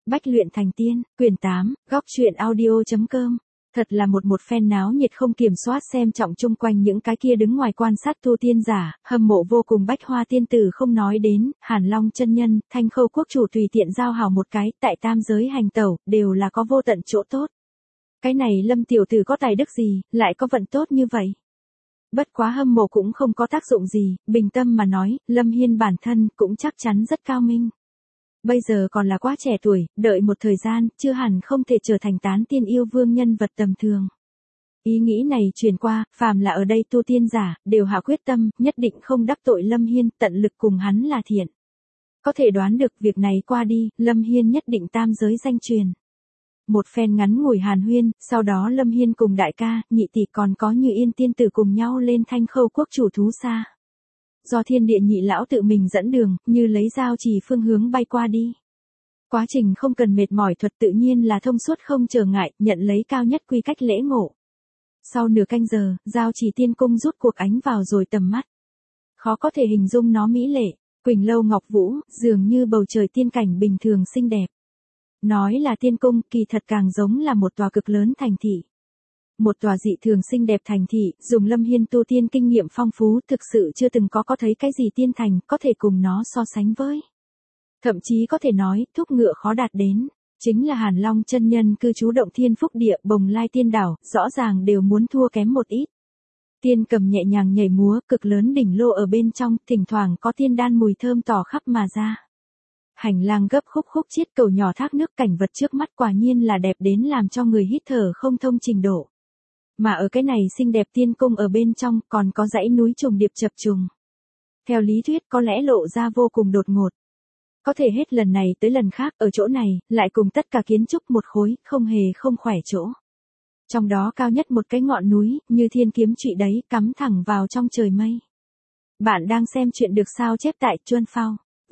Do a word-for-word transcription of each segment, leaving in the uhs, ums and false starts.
Bách luyện thành tiên, quyển tám, góc truyện audio.com. Thật là một một phen náo nhiệt không kiểm soát xem trọng chung quanh những cái kia đứng ngoài quan sát tu tiên giả, hâm mộ vô cùng Bách Hoa tiên tử không nói đến, Hàn Long chân nhân, Thanh Khâu quốc chủ tùy tiện giao hảo một cái, tại tam giới hành tẩu, đều là có vô tận chỗ tốt. Cái này Lâm tiểu tử có tài đức gì, lại có vận tốt như vậy? Bất quá hâm mộ cũng không có tác dụng gì, bình tâm mà nói, Lâm Hiên bản thân cũng chắc chắn rất cao minh. Bây giờ còn là quá trẻ tuổi, đợi một thời gian, chưa hẳn không thể trở thành tán tiên yêu vương nhân vật tầm thường. Ý nghĩ này truyền qua, phàm là ở đây tu tiên giả, đều hạ quyết tâm, nhất định không đắc tội Lâm Hiên, tận lực cùng hắn là thiện. Có thể đoán được việc này qua đi, Lâm Hiên nhất định tam giới danh truyền. Một phen ngắn ngủi hàn huyên, sau đó Lâm Hiên cùng đại ca, nhị tỷ còn có Như Yên tiên tử cùng nhau lên Thanh Khâu quốc chủ thú xa. Do thiên địa nhị lão tự mình dẫn đường, như lấy dao chỉ phương hướng bay qua đi. Quá trình không cần mệt mỏi, thuật tự nhiên là thông suốt không trở ngại, nhận lấy cao nhất quy cách lễ ngộ. Sau nửa canh giờ, giao chỉ tiên cung rút cuộc ánh vào rồi tầm mắt. Khó có thể hình dung nó mỹ lệ, quỳnh lâu ngọc vũ, dường như bầu trời tiên cảnh bình thường xinh đẹp. Nói là tiên cung, kỳ thật càng giống là một tòa cực lớn thành thị. Một tòa dị thường xinh đẹp thành thị, dùng Lâm Hiên tu tiên kinh nghiệm phong phú, thực sự chưa từng có có thấy cái gì tiên thành, có thể cùng nó so sánh với. Thậm chí có thể nói, thúc ngựa khó đạt đến, chính là Hàn Long chân nhân cư trú động thiên phúc địa, Bồng Lai tiên đảo, rõ ràng đều muốn thua kém một ít. Tiên cầm nhẹ nhàng nhảy múa, cực lớn đỉnh lô ở bên trong, thỉnh thoảng có tiên đan mùi thơm tỏ khắp mà ra. Hành lang gấp khúc khúc chiết, cầu nhỏ thác nước, cảnh vật trước mắt quả nhiên là đẹp đến làm cho người hít thở không thông trình độ. Mà ở cái này xinh đẹp tiên cung ở bên trong còn có dãy núi trùng điệp chập trùng. Theo lý thuyết có lẽ lộ ra vô cùng đột ngột. Có thể hết lần này tới lần khác ở chỗ này, lại cùng tất cả kiến trúc một khối, không hề không khỏe chỗ. Trong đó cao nhất một cái ngọn núi, như thiên kiếm trụy đấy, cắm thẳng vào trong trời mây. Bạn đang xem chuyện được sao chép tại Chuan Phao.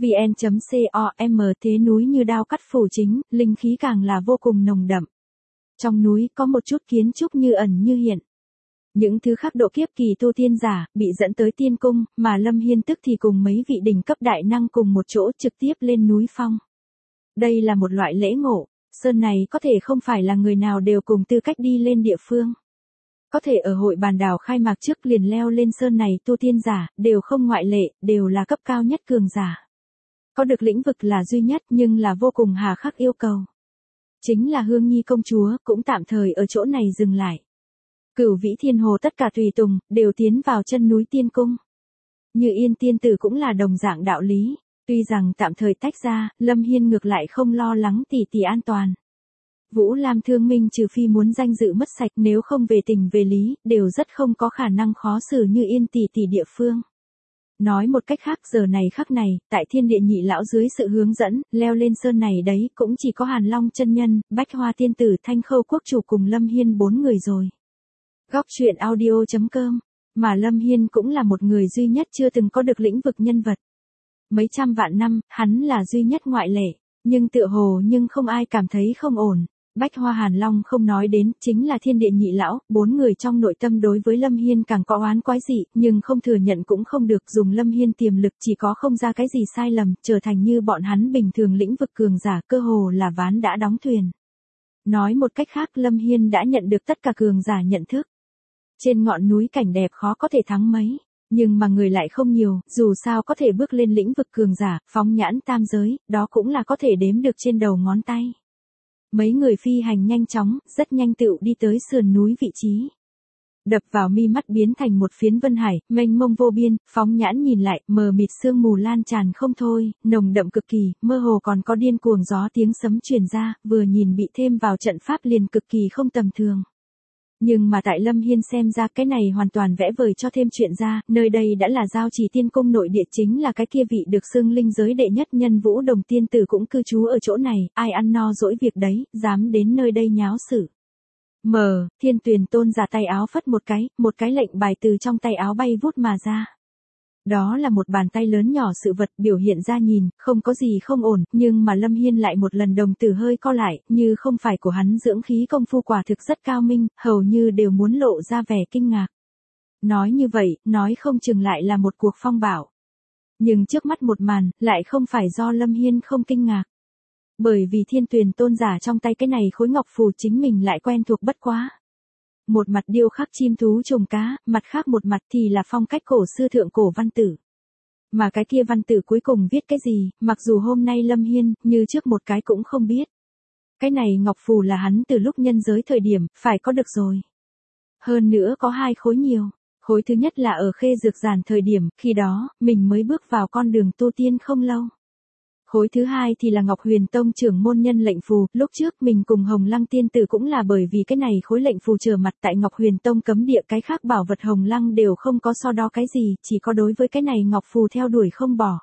vn.com. Thế núi như đao cắt phủ chính, linh khí càng là vô cùng nồng đậm. Trong núi có một chút kiến trúc như ẩn như hiện. Những thứ khác độ kiếp kỳ tu tiên giả, bị dẫn tới tiên cung, mà Lâm Hiên tức thì cùng mấy vị đỉnh cấp đại năng cùng một chỗ trực tiếp lên núi phong. Đây là một loại lễ ngộ, sơn này có thể không phải là người nào đều cùng tư cách đi lên địa phương. Có thể ở hội bàn đảo khai mạc trước liền leo lên sơn này tu tiên giả, đều không ngoại lệ, đều là cấp cao nhất cường giả. Có được lĩnh vực là duy nhất nhưng là vô cùng hà khắc yêu cầu. Chính là Hương Nhi công chúa cũng tạm thời ở chỗ này dừng lại. Cửu Vĩ Thiên Hồ tất cả tùy tùng, đều tiến vào chân núi tiên cung. Như Yên tiên tử cũng là đồng dạng đạo lý, tuy rằng tạm thời tách ra, Lâm Hiên ngược lại không lo lắng tỷ tỷ an toàn. Vũ Lam Thương Minh trừ phi muốn danh dự mất sạch, nếu không về tình về lý, đều rất không có khả năng khó xử Như Yên tỷ tỷ địa phương. Nói một cách khác, giờ này khắc này, tại thiên địa nhị lão dưới sự hướng dẫn, leo lên sơn này đấy, cũng chỉ có Hàn Long chân nhân, Bách Hoa tiên tử, Thanh Khâu quốc chủ cùng Lâm Hiên bốn người rồi. Góc truyện audio.com. Mà Lâm Hiên cũng là một người duy nhất chưa từng có được lĩnh vực nhân vật. Mấy trăm vạn năm, hắn là duy nhất ngoại lệ, nhưng tựa hồ nhưng không ai cảm thấy không ổn. Bách Hoa Hàn Long không nói đến, chính là thiên địa nhị lão, bốn người trong nội tâm đối với Lâm Hiên càng có oán quái dị, nhưng không thừa nhận cũng không được, dùng Lâm Hiên tiềm lực chỉ có không ra cái gì sai lầm, trở thành như bọn hắn bình thường lĩnh vực cường giả, cơ hồ là ván đã đóng thuyền. Nói một cách khác, Lâm Hiên đã nhận được tất cả cường giả nhận thức. Trên ngọn núi cảnh đẹp khó có thể thắng mấy, nhưng mà người lại không nhiều, dù sao có thể bước lên lĩnh vực cường giả, phóng nhãn tam giới, đó cũng là có thể đếm được trên đầu ngón tay. Mấy người phi hành nhanh chóng, rất nhanh tựu đi tới sườn núi vị trí. Đập vào mi mắt biến thành một phiến vân hải, mênh mông vô biên, phóng nhãn nhìn lại, mờ mịt sương mù lan tràn không thôi, nồng đậm cực kỳ, mơ hồ còn có điên cuồng gió tiếng sấm truyền ra, vừa nhìn bị thêm vào trận pháp liền cực kỳ không tầm thường. Nhưng mà tại Lâm Hiên xem ra cái này hoàn toàn vẽ vời cho thêm chuyện ra, nơi đây đã là giao trì tiên cung nội địa, chính là cái kia vị được xưng linh giới đệ nhất nhân Vũ Đồng tiên tử cũng cư trú ở chỗ này, ai ăn no dỗi việc đấy, dám đến nơi đây nháo sự. Mờ, Thiên Tuyền tôn giả tay áo phất một cái, một cái lệnh bài từ trong tay áo bay vút mà ra. Đó là một bàn tay lớn nhỏ sự vật, biểu hiện ra nhìn, không có gì không ổn, nhưng mà Lâm Hiên lại một lần đồng tử hơi co lại, như không phải của hắn dưỡng khí công phu quả thực rất cao minh, hầu như đều muốn lộ ra vẻ kinh ngạc. Nói như vậy, nói không chừng lại là một cuộc phong bạo. Nhưng trước mắt một màn, lại không phải do Lâm Hiên không kinh ngạc. Bởi vì Thiên Tuyền Tôn giả trong tay cái này khối ngọc phù chính mình lại quen thuộc bất quá. Một mặt điêu khắc chim thú trùng cá, mặt khác một mặt thì là phong cách cổ xưa thượng cổ văn tử. Mà cái kia văn tử cuối cùng viết cái gì, mặc dù hôm nay Lâm Hiên, như trước một cái cũng không biết. Cái này ngọc phù là hắn từ lúc nhân giới thời điểm, phải có được rồi. Hơn nữa có hai khối nhiều. Khối thứ nhất là ở Khê Dược Giản thời điểm, khi đó, mình mới bước vào con đường tu tiên không lâu. Khối thứ hai thì là Ngọc Huyền Tông trưởng môn nhân lệnh phù, lúc trước mình cùng Hồng Lăng tiên tử cũng là bởi vì cái này khối lệnh phù trở mặt tại Ngọc Huyền Tông cấm địa, cái khác bảo vật Hồng Lăng đều không có so đo cái gì, chỉ có đối với cái này ngọc phù theo đuổi không bỏ.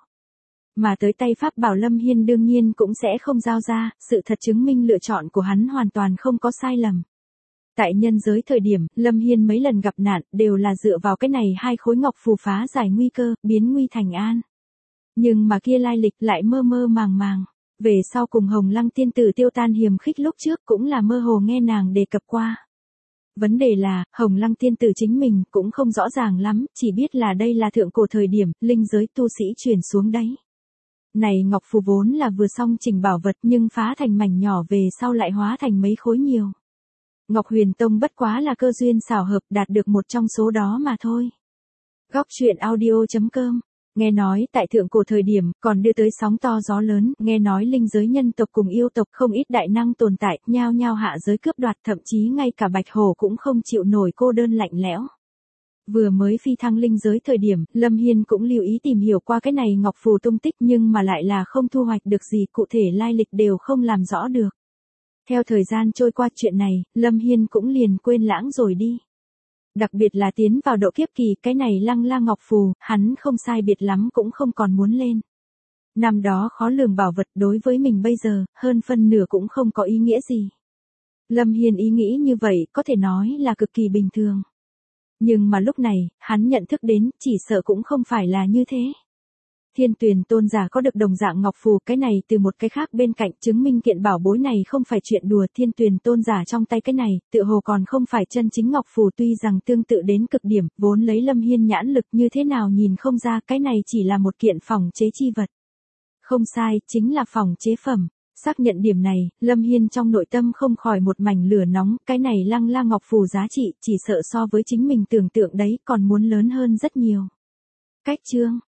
Mà tới tay pháp bảo Lâm Hiên đương nhiên cũng sẽ không giao ra, sự thật chứng minh lựa chọn của hắn hoàn toàn không có sai lầm. Tại nhân giới thời điểm, Lâm Hiên mấy lần gặp nạn, đều là dựa vào cái này hai khối ngọc phù phá giải nguy cơ, biến nguy thành an. Nhưng mà kia lai lịch lại mơ mơ màng màng. Về sau cùng Hồng Lăng tiên tử tiêu tan hiềm khích lúc trước cũng là mơ hồ nghe nàng đề cập qua. Vấn đề là, Hồng Lăng tiên tử chính mình cũng không rõ ràng lắm, chỉ biết là đây là thượng cổ thời điểm, linh giới tu sĩ truyền xuống đấy. Này ngọc phù vốn là vừa xong chỉnh bảo vật nhưng phá thành mảnh nhỏ về sau lại hóa thành mấy khối nhiều. Ngọc Huyền Tông bất quá là cơ duyên xảo hợp đạt được một trong số đó mà thôi. Góc truyện audio chấm com. Nghe nói tại thượng cổ thời điểm còn đưa tới sóng to gió lớn, nghe nói linh giới nhân tộc cùng yêu tộc không ít đại năng tồn tại, nhao nhao hạ giới cướp đoạt, thậm chí ngay cả Bạch Hổ cũng không chịu nổi cô đơn lạnh lẽo. Vừa mới phi thăng linh giới thời điểm, Lâm Hiên cũng lưu ý tìm hiểu qua cái này ngọc phù tung tích nhưng mà lại là không thu hoạch được gì, cụ thể lai lịch đều không làm rõ được. Theo thời gian trôi qua chuyện này, Lâm Hiên cũng liền quên lãng rồi đi. Đặc biệt là tiến vào độ kiếp kỳ, cái này Lăng La ngọc phù, hắn không sai biệt lắm cũng không còn muốn lên. Năm đó khó lường bảo vật đối với mình bây giờ, hơn phân nửa cũng không có ý nghĩa gì. Lâm Hiên ý nghĩ như vậy có thể nói là cực kỳ bình thường. Nhưng mà lúc này, hắn nhận thức đến, chỉ sợ cũng không phải là như thế. Thiên Tuyền Tôn giả có được đồng dạng ngọc phù, cái này từ một cái khác bên cạnh chứng minh kiện bảo bối này không phải chuyện đùa. Thiên Tuyền Tôn giả trong tay cái này, tựa hồ còn không phải chân chính ngọc phù, tuy rằng tương tự đến cực điểm, vốn lấy Lâm Hiên nhãn lực như thế nào nhìn không ra, cái này chỉ là một kiện phòng chế chi vật. Không sai, chính là phòng chế phẩm. Xác nhận điểm này, Lâm Hiên trong nội tâm không khỏi một mảnh lửa nóng, cái này Lăng La ngọc phù giá trị, chỉ sợ so với chính mình tưởng tượng đấy còn muốn lớn hơn rất nhiều. Cách chương